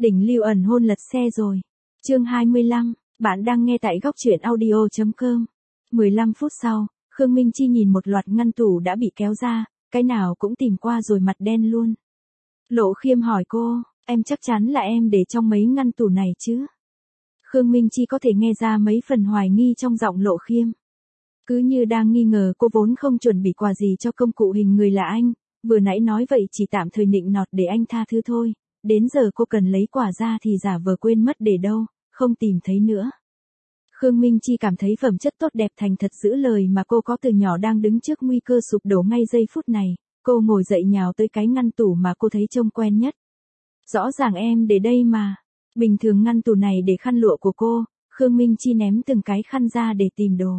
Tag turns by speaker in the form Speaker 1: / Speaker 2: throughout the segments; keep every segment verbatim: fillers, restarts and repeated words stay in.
Speaker 1: Đỉnh lưu ẩn hôn lật xe rồi. Chương hai mươi lăm, bạn đang nghe tại góc truyện audio chấm com. mười lăm phút sau, Khương Minh Chi nhìn một loạt ngăn tủ đã bị kéo ra, cái nào cũng tìm qua rồi mặt đen luôn. Lộ Khiêm hỏi cô, em chắc chắn là em để trong mấy ngăn tủ này chứ? Khương Minh Chi có thể nghe ra mấy phần hoài nghi trong giọng Lộ Khiêm. Cứ như đang nghi ngờ cô vốn không chuẩn bị quà gì cho công cụ hình người là anh, vừa nãy nói vậy chỉ tạm thời nịnh nọt để anh tha thứ thôi, đến giờ cô cần lấy quà ra thì giả vờ quên mất để đâu, không tìm thấy nữa. Khương Minh Chi cảm thấy phẩm chất tốt đẹp thành thật giữ lời mà cô có từ nhỏ đang đứng trước nguy cơ sụp đổ ngay giây phút này, cô ngồi dậy nhào tới cái ngăn tủ mà cô thấy trông quen nhất. Rõ ràng em để đây mà. Bình thường ngăn tủ này để khăn lụa của cô, Khương Minh Chi ném từng cái khăn ra để tìm đồ.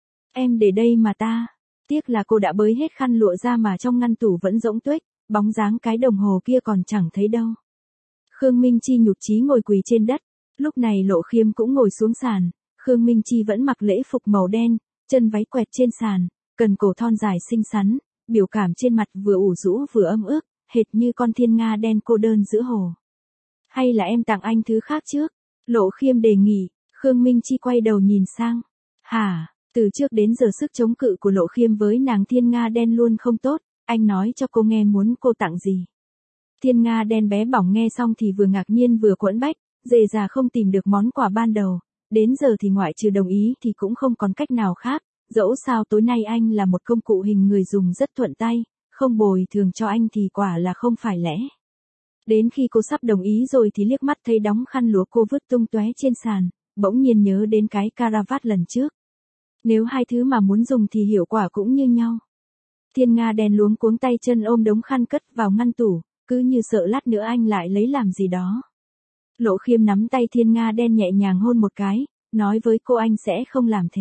Speaker 1: Em để đây mà ta. Tiếc là cô đã bới hết khăn lụa ra mà trong ngăn tủ vẫn rỗng tuếch, bóng dáng cái đồng hồ kia còn chẳng thấy đâu. Khương Minh Chi nhụt chí ngồi quỳ trên đất, lúc này Lộ Khiêm cũng ngồi xuống sàn, Khương Minh Chi vẫn mặc lễ phục màu đen, chân váy quẹt trên sàn, cần cổ thon dài xinh xắn, biểu cảm trên mặt vừa ủ rũ vừa âm ức, hệt như con thiên nga đen cô đơn giữa hồ. Hay là em tặng anh thứ khác trước? Lộ Khiêm đề nghị, Khương Minh Chi quay đầu nhìn sang. Hả, từ trước đến giờ sức chống cự của Lộ Khiêm với nàng thiên nga đen luôn không tốt, anh nói cho cô nghe muốn cô tặng gì. Thiên nga đen bé bỏng nghe xong thì vừa ngạc nhiên vừa quẫn bách, dề già không tìm được món quà ban đầu, đến giờ thì ngoại trừ đồng ý thì cũng không còn cách nào khác, dẫu sao tối nay anh là một công cụ hình người dùng rất thuận tay, không bồi thường cho anh thì quả là không phải lẽ. Đến khi cô sắp đồng ý rồi thì liếc mắt thấy đóng khăn lụa cô vứt tung tóe trên sàn, bỗng nhiên nhớ đến cái caravat lần trước. Nếu hai thứ mà muốn dùng thì hiệu quả cũng như nhau. Thiên nga đen luống cuống tay chân ôm đống khăn cất vào ngăn tủ, cứ như sợ lát nữa anh lại lấy làm gì đó. Lộ Khiêm nắm tay thiên nga đen nhẹ nhàng hôn một cái, nói với cô anh sẽ không làm thế.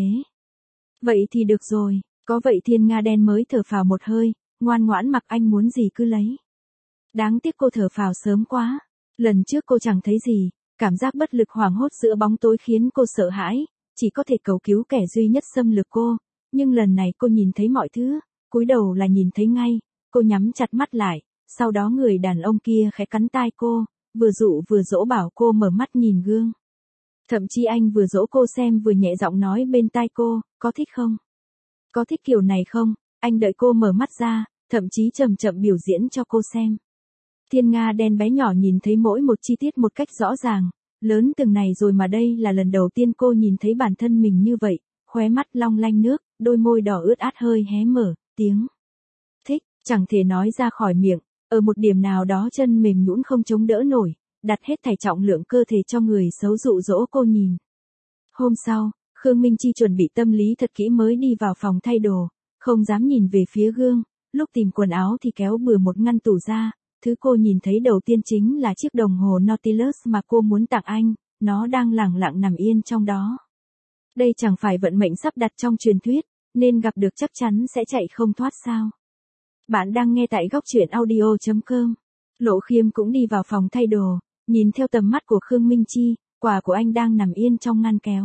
Speaker 1: Vậy thì được rồi, có vậy thiên nga đen mới thở phào một hơi, ngoan ngoãn mặc anh muốn gì cứ lấy. Đáng tiếc cô thở phào sớm quá, lần trước cô chẳng thấy gì, cảm giác bất lực hoảng hốt giữa bóng tối khiến cô sợ hãi, chỉ có thể cầu cứu kẻ duy nhất xâm lược cô, nhưng lần này cô nhìn thấy mọi thứ, cúi đầu là nhìn thấy ngay, cô nhắm chặt mắt lại, sau đó người đàn ông kia khẽ cắn tai cô, vừa dụ vừa dỗ bảo cô mở mắt nhìn gương. Thậm chí anh vừa dỗ cô xem vừa nhẹ giọng nói bên tai cô, có thích không? Có thích kiểu này không? Anh đợi cô mở mắt ra, thậm chí chậm chậm biểu diễn cho cô xem. Thiên nga đen bé nhỏ nhìn thấy mỗi một chi tiết một cách rõ ràng, lớn từng này rồi mà đây là lần đầu tiên cô nhìn thấy bản thân mình như vậy, khóe mắt long lanh nước, đôi môi đỏ ướt át hơi hé mở, tiếng thích, chẳng thể nói ra khỏi miệng, ở một điểm nào đó chân mềm nhũn không chống đỡ nổi, đặt hết thảy trọng lượng cơ thể cho người xấu dụ dỗ cô nhìn. Hôm sau, Khương Minh Chi chuẩn bị tâm lý thật kỹ mới đi vào phòng thay đồ, không dám nhìn về phía gương, lúc tìm quần áo thì kéo bừa một ngăn tủ ra, thứ cô nhìn thấy đầu tiên chính là chiếc đồng hồ Nautilus mà cô muốn tặng anh, nó đang lẳng lặng nằm yên trong đó. Đây chẳng phải vận mệnh sắp đặt trong truyền thuyết, nên gặp được chắc chắn sẽ chạy không thoát sao. Bạn đang nghe tại góc truyện audio chấm com. Lộ Khiêm cũng đi vào phòng thay đồ, nhìn theo tầm mắt của Khương Minh Chi, quà của anh đang nằm yên trong ngăn kéo.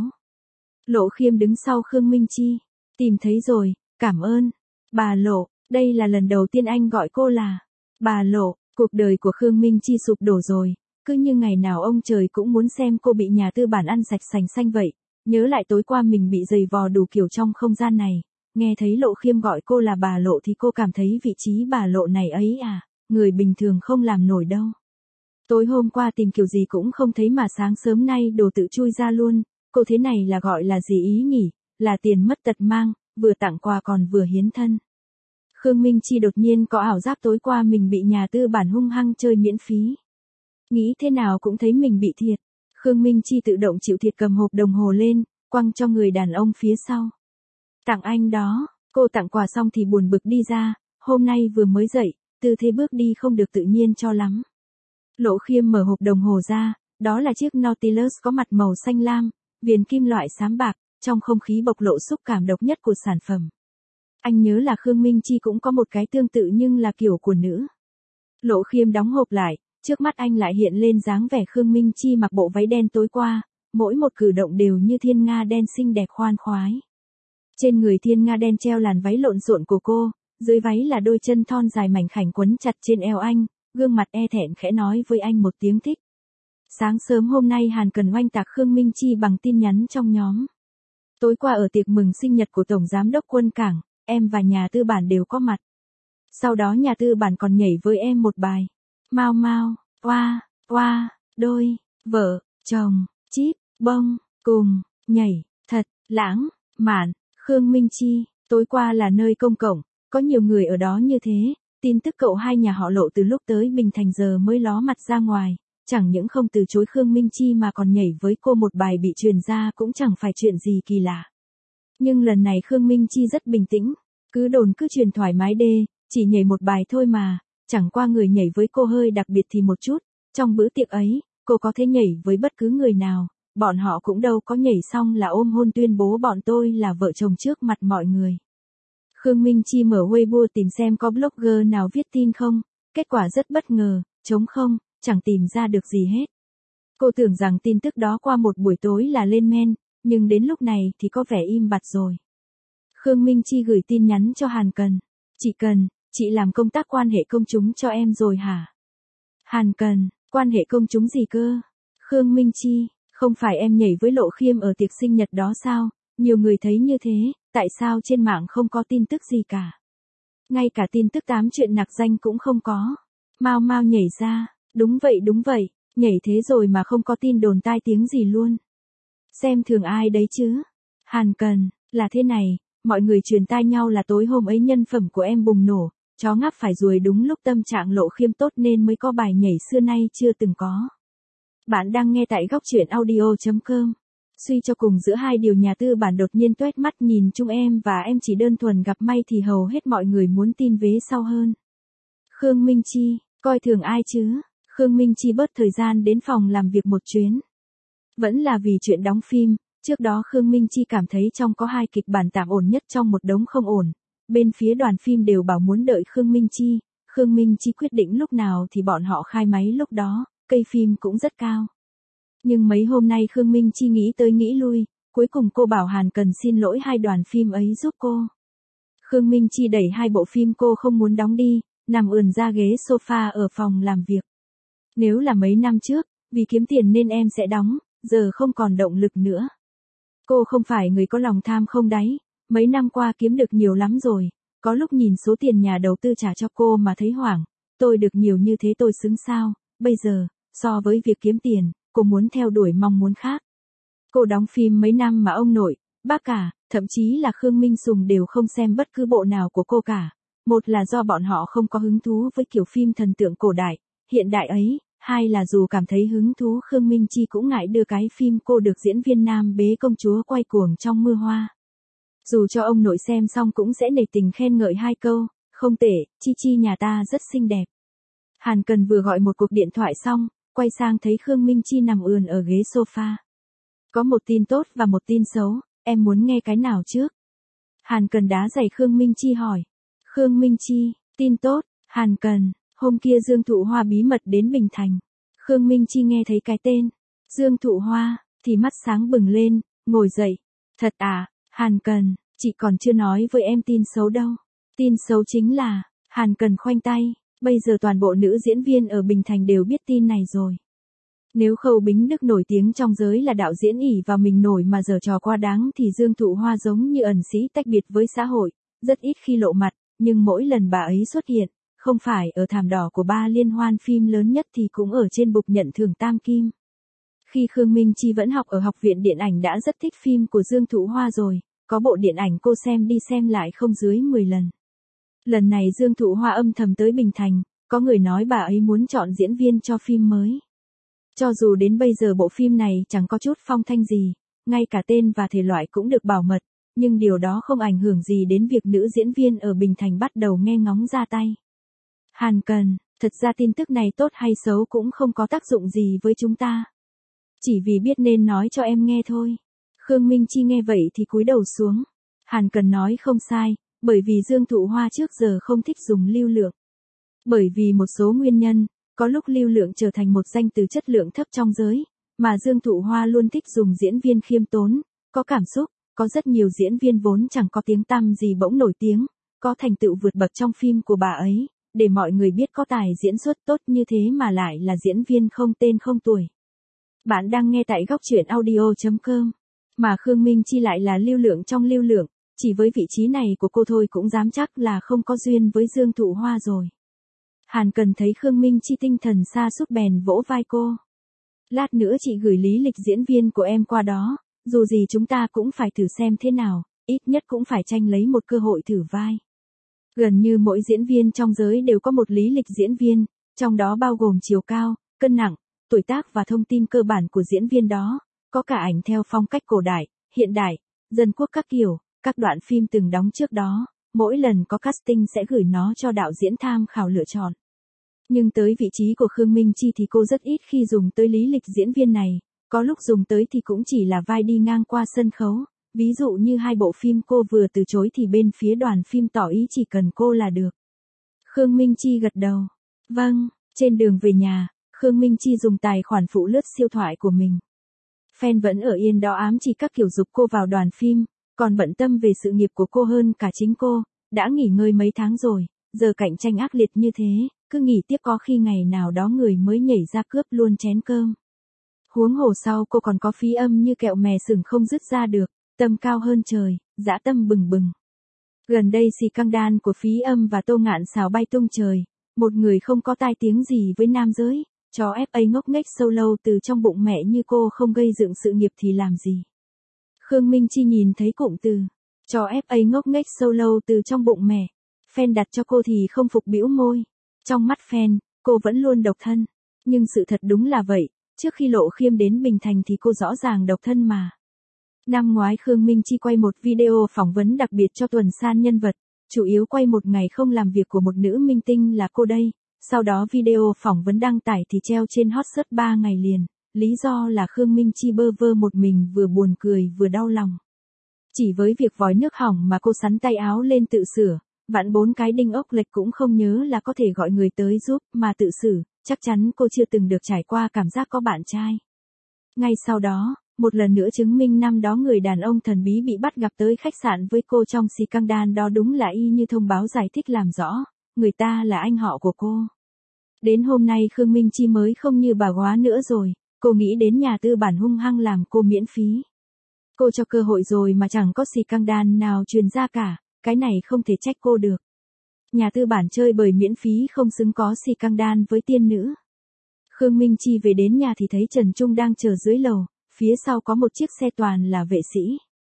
Speaker 1: Lộ Khiêm đứng sau Khương Minh Chi, tìm thấy rồi, cảm ơn. Bà Lộ, đây là lần đầu tiên anh gọi cô là bà Lộ. Cuộc đời của Khương Minh Chi sụp đổ rồi, cứ như ngày nào ông trời cũng muốn xem cô bị nhà tư bản ăn sạch sành xanh vậy. Nhớ lại tối qua mình bị giày vò đủ kiểu trong không gian này, nghe thấy Lộ Khiêm gọi cô là bà Lộ thì cô cảm thấy vị trí bà Lộ này ấy à, người bình thường không làm nổi đâu. Tối hôm qua tìm kiểu gì cũng không thấy mà sáng sớm nay đồ tự chui ra luôn, cô thế này là gọi là gì ý nhỉ, là tiền mất tật mang, vừa tặng quà còn vừa hiến thân. Khương Minh Chi đột nhiên có ảo giác tối qua mình bị nhà tư bản hung hăng chơi miễn phí. Nghĩ thế nào cũng thấy mình bị thiệt. Khương Minh Chi tự động chịu thiệt cầm hộp đồng hồ lên, quăng cho người đàn ông phía sau. Tặng anh đó, cô tặng quà xong thì buồn bực đi ra, hôm nay vừa mới dậy, tư thế bước đi không được tự nhiên cho lắm. Lộ Khiêm mở hộp đồng hồ ra, đó là chiếc Nautilus có mặt màu xanh lam, viền kim loại xám bạc, trong không khí bộc lộ xúc cảm độc nhất của sản phẩm. Anh nhớ là Khương Minh Chi cũng có một cái tương tự nhưng là kiểu của nữ. Lộ Khiêm đóng hộp lại, trước mắt anh lại hiện lên dáng vẻ Khương Minh Chi mặc bộ váy đen tối qua, mỗi một cử động đều như thiên nga đen xinh đẹp khoan khoái. Trên người thiên nga đen treo làn váy lộn xộn của cô, dưới váy là đôi chân thon dài mảnh khảnh quấn chặt trên eo anh, gương mặt e thẹn khẽ nói với anh một tiếng thích. Sáng sớm hôm nay Hàn Cần oanh tạc Khương Minh Chi bằng tin nhắn trong nhóm. Tối qua ở tiệc mừng sinh nhật của Tổng Giám đốc Quân Cảng, em và nhà tư bản đều có mặt. Sau đó nhà tư bản còn nhảy với em một bài. Mau mau, oa, oa, đôi, vợ, chồng, chíp, bông, cùng, nhảy, thật, lãng, mạn, Khương Minh Chi, tối qua là nơi công cộng, có nhiều người ở đó như thế, tin tức cậu hai nhà họ Lộ từ lúc tới Bình Thành giờ mới ló mặt ra ngoài, chẳng những không từ chối Khương Minh Chi mà còn nhảy với cô một bài bị truyền ra cũng chẳng phải chuyện gì kỳ lạ. Nhưng lần này Khương Minh Chi rất bình tĩnh, cứ đồn cứ truyền thoải mái đê, chỉ nhảy một bài thôi mà, chẳng qua người nhảy với cô hơi đặc biệt thì một chút, trong bữa tiệc ấy, cô có thể nhảy với bất cứ người nào, bọn họ cũng đâu có nhảy xong là ôm hôn tuyên bố bọn tôi là vợ chồng trước mặt mọi người. Khương Minh Chi mở Weibo tìm xem có blogger nào viết tin không, kết quả rất bất ngờ, trống không, chẳng tìm ra được gì hết. Cô tưởng rằng tin tức đó qua một buổi tối là lên men, nhưng đến lúc này thì có vẻ im bặt rồi. Khương Minh Chi gửi tin nhắn cho Hàn Cần. Chị Cần, chị làm công tác quan hệ công chúng cho em rồi hả? Hàn Cần, quan hệ công chúng gì cơ? Khương Minh Chi, không phải em nhảy với Lộ Khiêm ở tiệc sinh nhật đó sao? Nhiều người thấy như thế, tại sao trên mạng không có tin tức gì cả? Ngay cả tin tức tám chuyện nặc danh cũng không có. Mau mau nhảy ra, đúng vậy đúng vậy, nhảy thế rồi mà không có tin đồn tai tiếng gì luôn. Xem thường ai đấy chứ? Hàn Cần, là thế này, mọi người truyền tai nhau là tối hôm ấy nhân phẩm của em bùng nổ, chó ngáp phải ruồi đúng lúc tâm trạng Lộ Khiêm tốt nên mới có bài nhảy xưa nay chưa từng có. Bạn đang nghe tại góc truyện audio chấm com. Suy cho cùng giữa hai điều nhà tư bản đột nhiên toét mắt nhìn chung em và em chỉ đơn thuần gặp may thì hầu hết mọi người muốn tin vế sau hơn. Khương Minh Chi, coi thường ai chứ? Khương Minh Chi bớt thời gian đến phòng làm việc một chuyến. Vẫn là vì chuyện đóng phim, trước đó Khương Minh Chi cảm thấy trong có hai kịch bản tạm ổn nhất trong một đống không ổn. Bên phía đoàn phim đều bảo muốn đợi Khương Minh Chi, Khương Minh Chi quyết định lúc nào thì bọn họ khai máy lúc đó, cây phim cũng rất cao. Nhưng mấy hôm nay Khương Minh Chi nghĩ tới nghĩ lui, cuối cùng cô bảo Hàn Cần xin lỗi hai đoàn phim ấy giúp cô. Khương Minh Chi đẩy hai bộ phim cô không muốn đóng đi, nằm ườn ra ghế sofa ở phòng làm việc. Nếu là mấy năm trước, vì kiếm tiền nên em sẽ đóng, giờ không còn động lực nữa. Cô không phải người có lòng tham không đáy, mấy năm qua kiếm được nhiều lắm rồi, có lúc nhìn số tiền nhà đầu tư trả cho cô mà thấy hoảng, tôi được nhiều như thế tôi xứng sao, bây giờ, so với việc kiếm tiền, cô muốn theo đuổi mong muốn khác. Cô đóng phim mấy năm mà ông nội, bác cả, thậm chí là Khương Minh Sùng đều không xem bất cứ bộ nào của cô cả. Một là do bọn họ không có hứng thú với kiểu phim thần tượng cổ đại, hiện đại ấy, hai là dù cảm thấy hứng thú Khương Minh Chi cũng ngại đưa cái phim cô được diễn viên nam bế công chúa quay cuồng trong mưa hoa. Dù cho ông nội xem xong cũng sẽ nể tình khen ngợi hai câu, không tệ, Chi Chi nhà ta rất xinh đẹp. Hàn Cần vừa gọi một cuộc điện thoại xong, quay sang thấy Khương Minh Chi nằm ườn ở ghế sofa. Có một tin tốt và một tin xấu, em muốn nghe cái nào trước? Hàn Cần đá giày Khương Minh Chi hỏi. Khương Minh Chi, tin tốt, Hàn Cần, hôm kia Dương Thụ Hoa bí mật đến Bình Thành. Khương Minh Chi nghe thấy cái tên, Dương Thụ Hoa, thì mắt sáng bừng lên, ngồi dậy. Thật à, Hàn Cần, chị còn chưa nói với em tin xấu đâu. Tin xấu chính là, Hàn Cần khoanh tay, bây giờ toàn bộ nữ diễn viên ở Bình Thành đều biết tin này rồi. Nếu Khâu Bính Đức nổi tiếng trong giới là đạo diễn ỷ vào mình nổi mà giở trò quá đáng thì Dương Thụ Hoa giống như ẩn sĩ tách biệt với xã hội, rất ít khi lộ mặt, nhưng mỗi lần bà ấy xuất hiện, không phải ở thảm đỏ của ba liên hoan phim lớn nhất thì cũng ở trên bục nhận thưởng Tam Kim. Khi Khương Minh Chi vẫn học ở học viện điện ảnh đã rất thích phim của Dương Thụ Hoa rồi, có bộ điện ảnh cô xem đi xem lại không dưới mười lần. Lần này Dương Thụ Hoa âm thầm tới Bình Thành, có người nói bà ấy muốn chọn diễn viên cho phim mới. Cho dù đến bây giờ bộ phim này chẳng có chút phong thanh gì, ngay cả tên và thể loại cũng được bảo mật, nhưng điều đó không ảnh hưởng gì đến việc nữ diễn viên ở Bình Thành bắt đầu nghe ngóng ra tay. Hàn Cần, thật ra tin tức này tốt hay xấu cũng không có tác dụng gì với chúng ta. Chỉ vì biết nên nói cho em nghe thôi. Khương Minh Chi nghe vậy thì cúi đầu xuống. Hàn Cần nói không sai, bởi vì Dương Thụ Hoa trước giờ không thích dùng lưu lượng. Bởi vì một số nguyên nhân, có lúc lưu lượng trở thành một danh từ chất lượng thấp trong giới, mà Dương Thụ Hoa luôn thích dùng diễn viên khiêm tốn, có cảm xúc, có rất nhiều diễn viên vốn chẳng có tiếng tăm gì bỗng nổi tiếng, có thành tựu vượt bậc trong phim của bà ấy, để mọi người biết có tài diễn xuất tốt như thế mà lại là diễn viên không tên không tuổi. Bạn đang nghe tại góc truyện audio chấm com. Mà Khương Minh Chi lại là lưu lượng trong lưu lượng, chỉ với vị trí này của cô thôi cũng dám chắc là không có duyên với Dương Thụ Hoa rồi. Hàn Cần thấy Khương Minh Chi tinh thần sa sút bèn vỗ vai cô. Lát nữa chị gửi lý lịch diễn viên của em qua đó, dù gì chúng ta cũng phải thử xem thế nào, ít nhất cũng phải tranh lấy một cơ hội thử vai. Gần như mỗi diễn viên trong giới đều có một lý lịch diễn viên, trong đó bao gồm chiều cao, cân nặng, tuổi tác và thông tin cơ bản của diễn viên đó, có cả ảnh theo phong cách cổ đại, hiện đại, dân quốc các kiểu, các đoạn phim từng đóng trước đó, mỗi lần có casting sẽ gửi nó cho đạo diễn tham khảo lựa chọn. Nhưng tới vị trí của Khương Minh Chi thì cô rất ít khi dùng tới lý lịch diễn viên này, có lúc dùng tới thì cũng chỉ là vai đi ngang qua sân khấu, ví dụ như hai bộ phim cô vừa từ chối thì bên phía đoàn phim tỏ ý chỉ cần cô là được. Khương Minh Chi gật đầu. Vâng, trên đường về nhà, Khương Minh Chi dùng tài khoản phụ lướt siêu thoại của mình. Fan vẫn ở yên đó ám chỉ các kiểu dục cô vào đoàn phim, còn bận tâm về sự nghiệp của cô hơn cả chính cô, đã nghỉ ngơi mấy tháng rồi, giờ cạnh tranh ác liệt như thế, cứ nghỉ tiếp có khi ngày nào đó người mới nhảy ra cướp luôn chén cơm. Huống hồ sau cô còn có phí âm như kẹo mè sừng không dứt ra được, tâm cao hơn trời, dã tâm bừng bừng. Gần đây xì căng đan của phí âm và Tô Ngạn xào bay tung trời, một người không có tai tiếng gì với nam giới, cho ép a ngốc nghếch sâu lâu từ trong bụng mẹ như cô không gây dựng sự nghiệp thì làm gì. Khương Minh Chi nhìn thấy cụm từ, cho ép a ngốc nghếch sâu lâu từ trong bụng mẹ, fan đặt cho cô thì không phục bĩu môi. Trong mắt fan, cô vẫn luôn độc thân. Nhưng sự thật đúng là vậy, trước khi Lộ Khiêm đến Bình Thành thì cô rõ ràng độc thân mà. Năm ngoái Khương Minh Chi quay một video phỏng vấn đặc biệt cho tuần san nhân vật, chủ yếu quay một ngày không làm việc của một nữ minh tinh là cô đây. Sau đó video phỏng vấn đăng tải thì treo trên hot search ba ngày liền, lý do là Khương Minh Chi bơ vơ một mình vừa buồn cười vừa đau lòng. Chỉ với việc vòi nước hỏng mà cô sắn tay áo lên tự sửa, vặn bốn cái đinh ốc lệch cũng không nhớ là có thể gọi người tới giúp mà tự xử, chắc chắn cô chưa từng được trải qua cảm giác có bạn trai. Ngay sau đó, một lần nữa chứng minh năm đó người đàn ông thần bí bị bắt gặp tới khách sạn với cô trong xì căng đan đó đúng là y như thông báo giải thích làm rõ, người ta là anh họ của cô. Đến hôm nay Khương Minh Chi mới không như bà góa nữa rồi, cô nghĩ đến nhà tư bản hung hăng làm cô miễn phí. Cô cho cơ hội rồi mà chẳng có xì căng đan nào truyền ra cả, cái này không thể trách cô được. Nhà tư bản chơi bời miễn phí không xứng có xì căng đan với tiên nữ. Khương Minh Chi về đến nhà thì thấy Trần Trung đang chờ dưới lầu, phía sau có một chiếc xe toàn là vệ sĩ.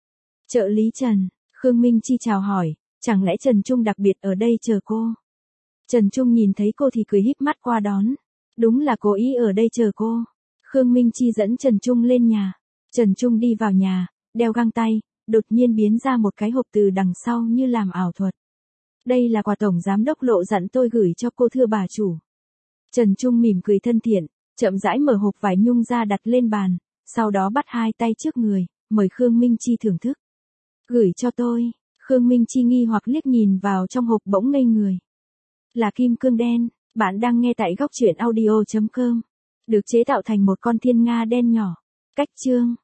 Speaker 1: Trợ lý Trần, Khương Minh Chi chào hỏi, chẳng lẽ Trần Trung đặc biệt ở đây chờ cô? Trần Trung nhìn thấy cô thì cười híp mắt qua đón. Đúng là cố ý ở đây chờ cô. Khương Minh Chi dẫn Trần Trung lên nhà. Trần Trung đi vào nhà, đeo găng tay, đột nhiên biến ra một cái hộp từ đằng sau như làm ảo thuật. Đây là quà tổng giám đốc Lộ dặn tôi gửi cho cô thưa bà chủ. Trần Trung mỉm cười thân thiện, chậm rãi mở hộp vải nhung ra đặt lên bàn, sau đó bắt hai tay trước người, mời Khương Minh Chi thưởng thức. Gửi cho tôi, Khương Minh Chi nghi hoặc liếc nhìn vào trong hộp bỗng ngây người. Là kim cương đen, bạn đang nghe tại góc truyện audio chấm com. Được chế tạo thành một con thiên nga đen nhỏ. Cách chương